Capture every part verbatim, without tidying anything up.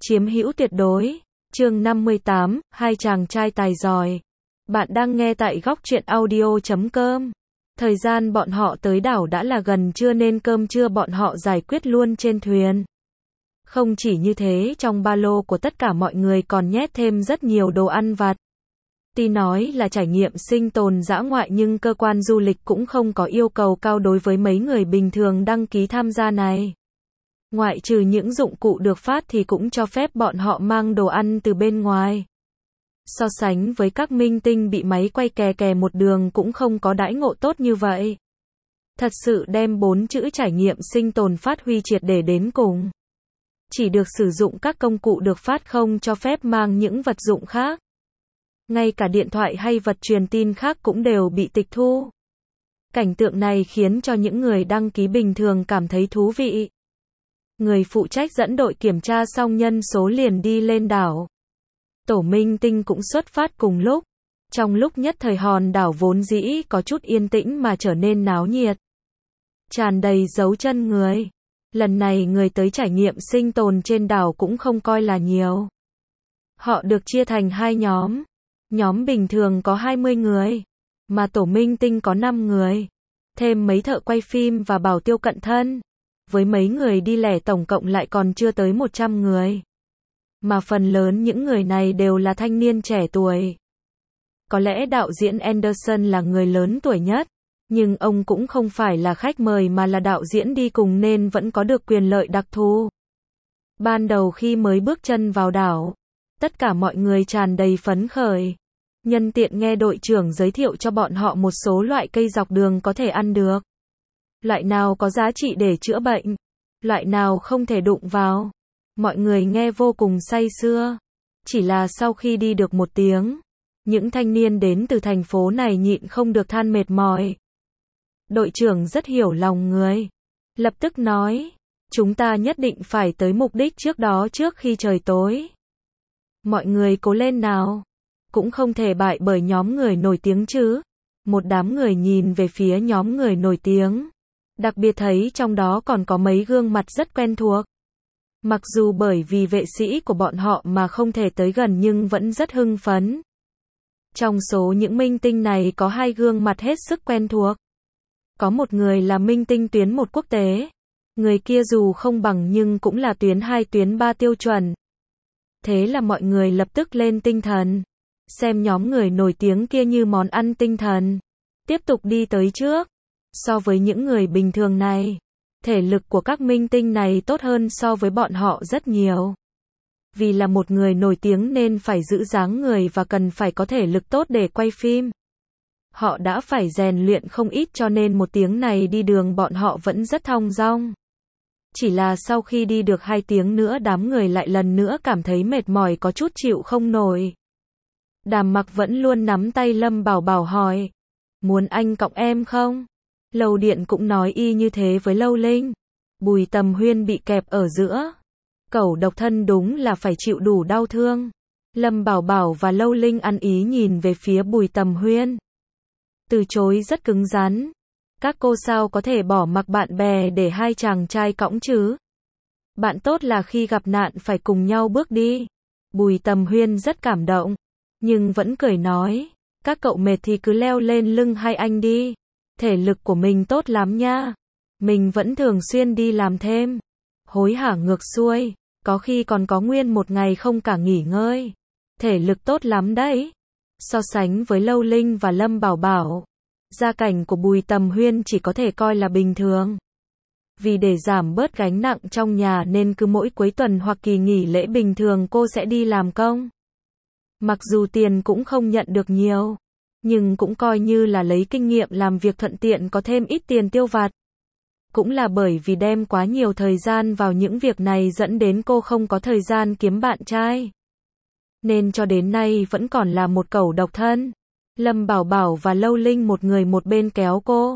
Chiếm hữu tuyệt đối. Chương năm mươi tám, hai chàng trai tài giỏi. Bạn đang nghe tại góc truyện audio chấm com. Thời gian bọn họ tới đảo đã là gần trưa nên cơm trưa bọn họ giải quyết luôn trên thuyền. Không chỉ như thế, trong ba lô của tất cả mọi người còn nhét thêm rất nhiều đồ ăn vặt. Tuy nói là trải nghiệm sinh tồn dã ngoại nhưng cơ quan du lịch cũng không có yêu cầu cao đối với mấy người bình thường đăng ký tham gia này. Ngoại trừ những dụng cụ được phát thì cũng cho phép bọn họ mang đồ ăn từ bên ngoài. So sánh với các minh tinh bị máy quay kè kè một đường cũng không có đãi ngộ tốt như vậy. Thật sự đem bốn chữ trải nghiệm sinh tồn phát huy triệt để đến cùng. Chỉ được sử dụng các công cụ được phát, không cho phép mang những vật dụng khác. Ngay cả điện thoại hay vật truyền tin khác cũng đều bị tịch thu. Cảnh tượng này khiến cho những người đăng ký bình thường cảm thấy thú vị. Người phụ trách dẫn đội kiểm tra xong nhân số liền đi lên đảo. Tổ minh tinh cũng xuất phát cùng lúc. Trong lúc nhất thời hòn đảo vốn dĩ có chút yên tĩnh mà trở nên náo nhiệt. Tràn đầy dấu chân người. Lần này người tới trải nghiệm sinh tồn trên đảo cũng không coi là nhiều. Họ được chia thành hai nhóm. Nhóm bình thường có hai mươi người. Mà tổ minh tinh có năm người. Thêm mấy thợ quay phim và bảo tiêu cận thân. Với mấy người đi lẻ tổng cộng lại còn chưa tới một trăm người. Mà phần lớn những người này đều là thanh niên trẻ tuổi. Có lẽ đạo diễn Anderson là người lớn tuổi nhất. Nhưng ông cũng không phải là khách mời mà là đạo diễn đi cùng nên vẫn có được quyền lợi đặc thù. Ban đầu khi mới bước chân vào đảo, tất cả mọi người tràn đầy phấn khởi. Nhân tiện nghe đội trưởng giới thiệu cho bọn họ một số loại cây dọc đường có thể ăn được. Loại nào có giá trị để chữa bệnh, loại nào không thể đụng vào. Mọi người nghe vô cùng say sưa. Chỉ là sau khi đi được một tiếng, những thanh niên đến từ thành phố này nhịn không được than mệt mỏi. Đội trưởng rất hiểu lòng người. Lập tức nói, chúng ta nhất định phải tới mục đích trước đó trước khi trời tối. Mọi người cố lên nào. Cũng không thể bại bởi nhóm người nổi tiếng chứ. Một đám người nhìn về phía nhóm người nổi tiếng. Đặc biệt thấy trong đó còn có mấy gương mặt rất quen thuộc. Mặc dù bởi vì vệ sĩ của bọn họ mà không thể tới gần nhưng vẫn rất hưng phấn. Trong số những minh tinh này có hai gương mặt hết sức quen thuộc. Có một người là minh tinh tuyến một quốc tế. Người kia dù không bằng nhưng cũng là tuyến hai tuyến ba tiêu chuẩn. Thế là mọi người lập tức lên tinh thần. Xem nhóm người nổi tiếng kia như món ăn tinh thần. Tiếp tục đi tới trước. So với những người bình thường này, thể lực của các minh tinh này tốt hơn so với bọn họ rất nhiều. Vì là một người nổi tiếng nên phải giữ dáng người và cần phải có thể lực tốt để quay phim. Họ đã phải rèn luyện không ít cho nên một tiếng này đi đường bọn họ vẫn rất thong dong. Chỉ là sau khi đi được hai tiếng nữa đám người lại lần nữa cảm thấy mệt mỏi có chút chịu không nổi. Đàm Mặc vẫn luôn nắm tay Lâm Bảo Bảo hỏi, muốn anh cõng em không? Lâu Điện cũng nói y như thế với Lâu Linh. Bùi Tầm Huyên bị kẹp ở giữa. Cẩu độc thân đúng là phải chịu đủ đau thương. Lâm Bảo Bảo và Lâu Linh ăn ý nhìn về phía Bùi Tầm Huyên. Từ chối rất cứng rắn. Các cô sao có thể bỏ mặc bạn bè để hai chàng trai cõng chứ? Bạn tốt là khi gặp nạn phải cùng nhau bước đi. Bùi Tầm Huyên rất cảm động. Nhưng vẫn cười nói. Các cậu mệt thì cứ leo lên lưng hai anh đi. Thể lực của mình tốt lắm nha. Mình vẫn thường xuyên đi làm thêm. Hối hả ngược xuôi. Có khi còn có nguyên một ngày không cả nghỉ ngơi. Thể lực tốt lắm đấy. So sánh với Lâu Linh và Lâm Bảo Bảo, gia cảnh của Bùi Tầm Huyên chỉ có thể coi là bình thường. Vì để giảm bớt gánh nặng trong nhà nên cứ mỗi cuối tuần hoặc kỳ nghỉ lễ bình thường cô sẽ đi làm công. Mặc dù tiền cũng không nhận được nhiều, nhưng cũng coi như là lấy kinh nghiệm làm việc thuận tiện có thêm ít tiền tiêu vặt. Cũng là bởi vì đem quá nhiều thời gian vào những việc này dẫn đến cô không có thời gian kiếm bạn trai. Nên cho đến nay vẫn còn là một cẩu độc thân. Lâm Bảo Bảo và Lâu Linh một người một bên kéo cô.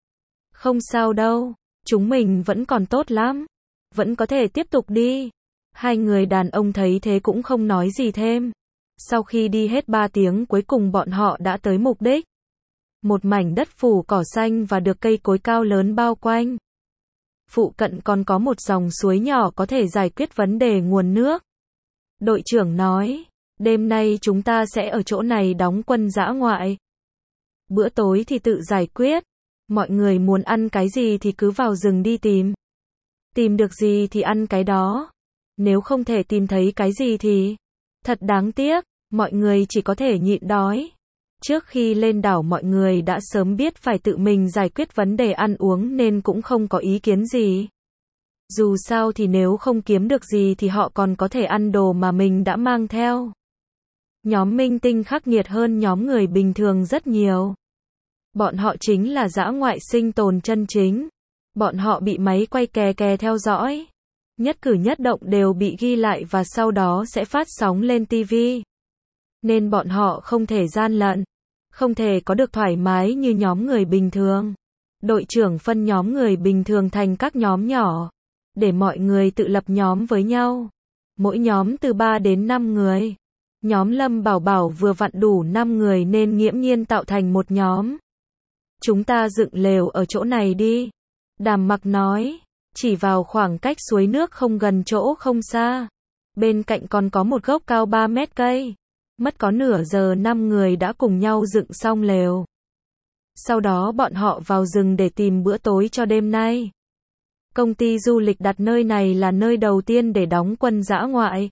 Không sao đâu, chúng mình vẫn còn tốt lắm. Vẫn có thể tiếp tục đi. Hai người đàn ông thấy thế cũng không nói gì thêm. Sau khi đi hết ba tiếng cuối cùng bọn họ đã tới mục đích. Một mảnh đất phủ cỏ xanh và được cây cối cao lớn bao quanh. Phụ cận còn có một dòng suối nhỏ có thể giải quyết vấn đề nguồn nước. Đội trưởng nói, đêm nay chúng ta sẽ ở chỗ này đóng quân dã ngoại. Bữa tối thì tự giải quyết. Mọi người muốn ăn cái gì thì cứ vào rừng đi tìm. Tìm được gì thì ăn cái đó. Nếu không thể tìm thấy cái gì thì... Thật đáng tiếc, mọi người chỉ có thể nhịn đói. Trước khi lên đảo mọi người đã sớm biết phải tự mình giải quyết vấn đề ăn uống nên cũng không có ý kiến gì. Dù sao thì nếu không kiếm được gì thì họ còn có thể ăn đồ mà mình đã mang theo. Nhóm minh tinh khắc nghiệt hơn nhóm người bình thường rất nhiều. Bọn họ chính là dã ngoại sinh tồn chân chính. Bọn họ bị máy quay kè kè theo dõi. Nhất cử nhất động đều bị ghi lại và sau đó sẽ phát sóng lên ti vi. Nên bọn họ không thể gian lận, không thể có được thoải mái như nhóm người bình thường. Đội trưởng phân nhóm người bình thường thành các nhóm nhỏ, để mọi người tự lập nhóm với nhau. Mỗi nhóm từ ba đến năm người. Nhóm Lâm Bảo Bảo vừa vặn đủ năm người nên nghiễm nhiên tạo thành một nhóm. Chúng ta dựng lều ở chỗ này đi. Đàm Mặc nói, chỉ vào khoảng cách suối nước không gần chỗ không xa. Bên cạnh còn có một gốc cao ba mét cây. Mất có nửa giờ năm người đã cùng nhau dựng xong lều. Sau đó bọn họ vào rừng để tìm bữa tối cho đêm nay. Công ty du lịch đặt nơi này là nơi đầu tiên để đóng quân dã ngoại.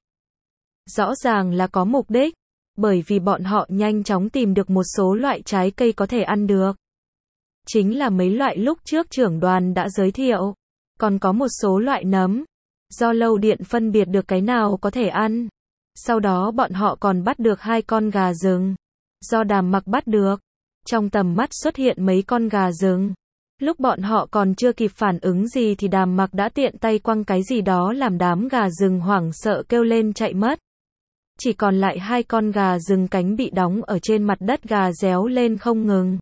Rõ ràng là có mục đích, bởi vì bọn họ nhanh chóng tìm được một số loại trái cây có thể ăn được. Chính là mấy loại lúc trước trưởng đoàn đã giới thiệu. Còn có một số loại nấm. Do Lâu Điện phân biệt được cái nào có thể ăn. Sau đó bọn họ còn bắt được hai con gà rừng. Do Đàm Mặc bắt được. Trong tầm mắt xuất hiện mấy con gà rừng. Lúc bọn họ còn chưa kịp phản ứng gì thì Đàm Mặc đã tiện tay quăng cái gì đó làm đám gà rừng hoảng sợ kêu lên chạy mất. Chỉ còn lại hai con gà rừng cánh bị đóng ở trên mặt đất gà réo lên không ngừng.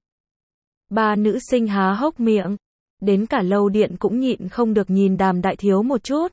Ba nữ sinh há hốc miệng. Đến cả Lâu Điện cũng nhịn không được nhìn Đàm đại thiếu một chút.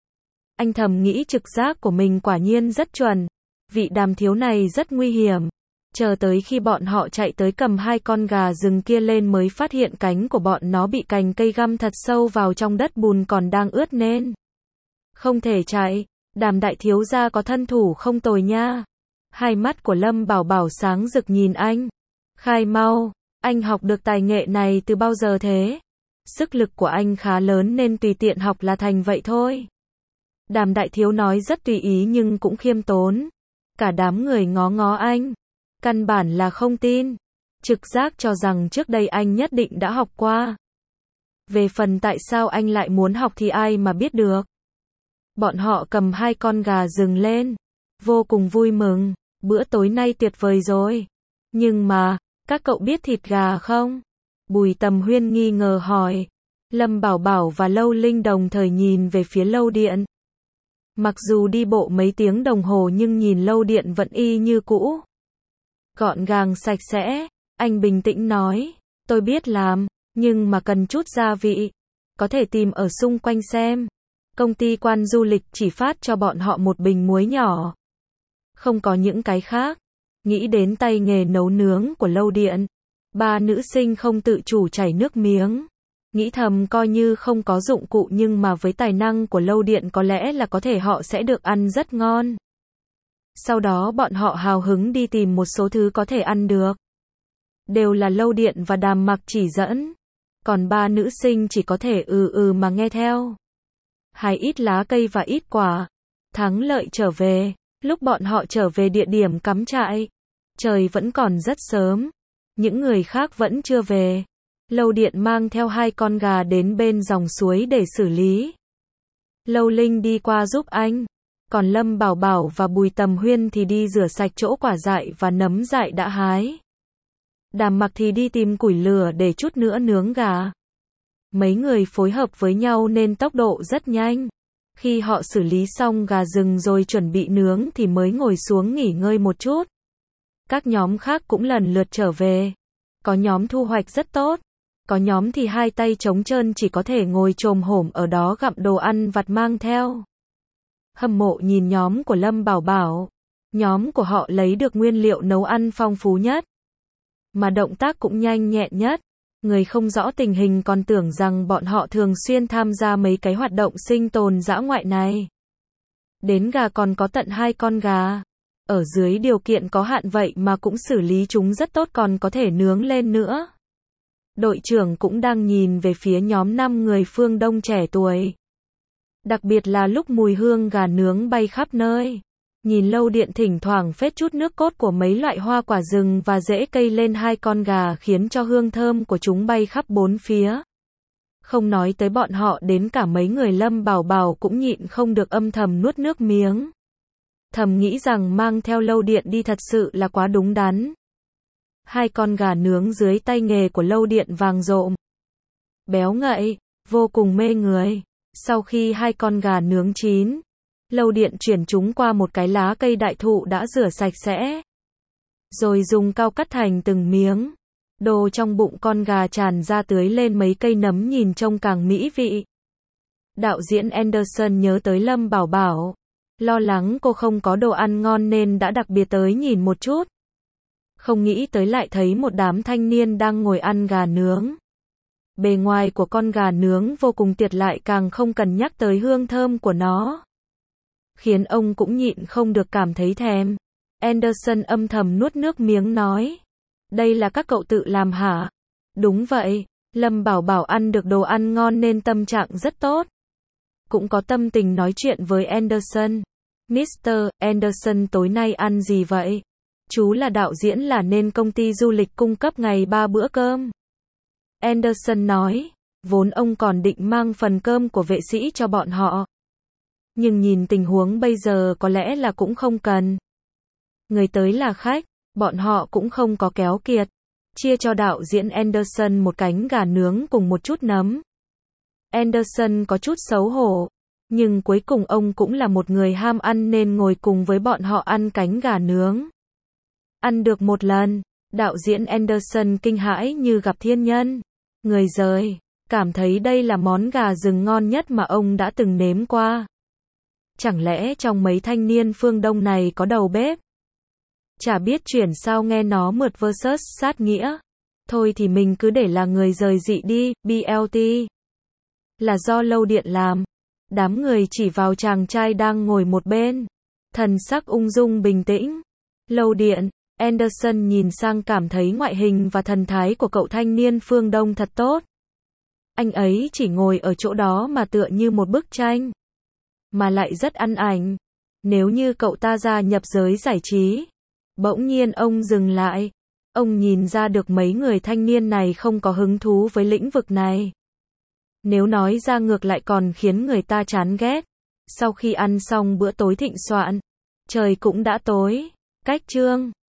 Anh thầm nghĩ trực giác của mình quả nhiên rất chuẩn. Vị Đàm thiếu này rất nguy hiểm. Chờ tới khi bọn họ chạy tới cầm hai con gà rừng kia lên mới phát hiện cánh của bọn nó bị cành cây găm thật sâu vào trong đất bùn còn đang ướt nên. Không thể chạy. Đàm đại thiếu gia có thân thủ không tồi nha. Hai mắt của Lâm Bảo Bảo sáng rực nhìn anh. Khai mau, anh học được tài nghệ này từ bao giờ thế? Sức lực của anh khá lớn nên tùy tiện học là thành vậy thôi. Đàm đại thiếu nói rất tùy ý nhưng cũng khiêm tốn. Cả đám người ngó ngó anh. Căn bản là không tin. Trực giác cho rằng trước đây anh nhất định đã học qua. Về phần tại sao anh lại muốn học thì ai mà biết được. Bọn họ cầm hai con gà rừng lên. Vô cùng vui mừng. Bữa tối nay tuyệt vời rồi. Nhưng mà, các cậu biết thịt gà không? Bùi Tầm Huyên nghi ngờ hỏi. Lâm Bảo Bảo và Lâu Linh đồng thời nhìn về phía Lâu Điện. Mặc dù đi bộ mấy tiếng đồng hồ nhưng nhìn Lâu Điện vẫn y như cũ. Gọn gàng sạch sẽ. Anh bình tĩnh nói. Tôi biết làm, nhưng mà cần chút gia vị. Có thể tìm ở xung quanh xem. Công ty Quan du lịch chỉ phát cho bọn họ một bình muối nhỏ. Không có những cái khác. Nghĩ đến tay nghề nấu nướng của Lâu Điện. Ba nữ sinh không tự chủ chảy nước miếng. Nghĩ thầm coi như không có dụng cụ nhưng mà với tài năng của Lâu Điện có lẽ là có thể họ sẽ được ăn rất ngon. Sau đó bọn họ hào hứng đi tìm một số thứ có thể ăn được. Đều là Lâu Điện và Đàm Mặc chỉ dẫn. Còn ba nữ sinh chỉ có thể ừ ừ mà nghe theo. Hái ít lá cây và ít quả. Thắng lợi trở về. Lúc bọn họ trở về địa điểm cắm trại. Trời vẫn còn rất sớm. Những người khác vẫn chưa về. Lâu Điện mang theo hai con gà đến bên dòng suối để xử lý. Lâu Linh đi qua giúp anh. Còn Lâm Bảo Bảo và Bùi Tầm Huyên thì đi rửa sạch chỗ quả dại và nấm dại đã hái. Đàm Mặc thì đi tìm củi lửa để chút nữa nướng gà. Mấy người phối hợp với nhau nên tốc độ rất nhanh. Khi họ xử lý xong gà rừng rồi chuẩn bị nướng thì mới ngồi xuống nghỉ ngơi một chút. Các nhóm khác cũng lần lượt trở về. Có nhóm thu hoạch rất tốt. Có nhóm thì hai tay trống trơn chỉ có thể ngồi chồm hổm ở đó gặm đồ ăn vặt mang theo. Hâm mộ nhìn nhóm của Lâm Bảo Bảo. Nhóm của họ lấy được nguyên liệu nấu ăn phong phú nhất. Mà động tác cũng nhanh nhẹn nhất. Người không rõ tình hình còn tưởng rằng bọn họ thường xuyên tham gia mấy cái hoạt động sinh tồn dã ngoại này. Đến gà còn có tận hai con gà. Ở dưới điều kiện có hạn vậy mà cũng xử lý chúng rất tốt, còn có thể nướng lên nữa. Đội trưởng cũng đang nhìn về phía nhóm năm người phương Đông trẻ tuổi. Đặc biệt là lúc mùi hương gà nướng bay khắp nơi. Nhìn Lâu Điện thỉnh thoảng phết chút nước cốt của mấy loại hoa quả rừng và rễ cây lên hai con gà khiến cho hương thơm của chúng bay khắp bốn phía. Không nói tới bọn họ, đến cả mấy người Lâm Bảo Bảo cũng nhịn không được âm thầm nuốt nước miếng. Thầm nghĩ rằng mang theo Lâu Điện đi thật sự là quá đúng đắn. Hai con gà nướng dưới tay nghề của Lâu Điện vàng rộm, béo ngậy, vô cùng mê người. Sau khi hai con gà nướng chín, Lâu Điện chuyển chúng qua một cái lá cây đại thụ đã rửa sạch sẽ, rồi dùng cao cắt thành từng miếng. Đồ trong bụng con gà tràn ra tưới lên mấy cây nấm nhìn trông càng mỹ vị. Đạo diễn Anderson nhớ tới Lâm Bảo Bảo, lo lắng cô không có đồ ăn ngon nên đã đặc biệt tới nhìn một chút. Không nghĩ tới lại thấy một đám thanh niên đang ngồi ăn gà nướng. Bề ngoài của con gà nướng vô cùng tiệt, lại càng không cần nhắc tới hương thơm của nó, khiến ông cũng nhịn không được cảm thấy thèm. Anderson âm thầm nuốt nước miếng nói, đây là các cậu tự làm hả? Đúng vậy, Lâm Bảo Bảo ăn được đồ ăn ngon nên tâm trạng rất tốt. Cũng có tâm tình nói chuyện với Anderson. mít tơ Anderson tối nay ăn gì vậy? Chú là đạo diễn là nên công ty du lịch cung cấp ngày ba bữa cơm. Anderson nói, vốn ông còn định mang phần cơm của vệ sĩ cho bọn họ. Nhưng nhìn tình huống bây giờ có lẽ là cũng không cần. Người tới là khách, bọn họ cũng không có kéo kiệt. Chia cho đạo diễn Anderson một cánh gà nướng cùng một chút nấm. Anderson có chút xấu hổ, nhưng cuối cùng ông cũng là một người ham ăn nên ngồi cùng với bọn họ ăn cánh gà nướng. Ăn được một lần, đạo diễn Anderson kinh hãi như gặp thiên nhân. Người rời, cảm thấy đây là món gà rừng ngon nhất mà ông đã từng nếm qua. Chẳng lẽ trong mấy thanh niên phương Đông này có đầu bếp? Chả biết chuyển sao nghe nó mượt versus sát nghĩa. Thôi thì mình cứ để là người rời dị đi, bê lờ tê. Là do Lâu Điện làm. Đám người chỉ vào chàng trai đang ngồi một bên. Thần sắc ung dung bình tĩnh. Lâu Điện, Anderson nhìn sang cảm thấy ngoại hình và thần thái của cậu thanh niên phương Đông thật tốt. Anh ấy chỉ ngồi ở chỗ đó mà tựa như một bức tranh. Mà lại rất ăn ảnh. Nếu như cậu ta gia nhập giới giải trí. Bỗng nhiên ông dừng lại. Ông nhìn ra được mấy người thanh niên này không có hứng thú với lĩnh vực này. Nếu nói ra ngược lại còn khiến người ta chán ghét. Sau khi ăn xong bữa tối thịnh soạn, trời cũng đã tối. Cách chương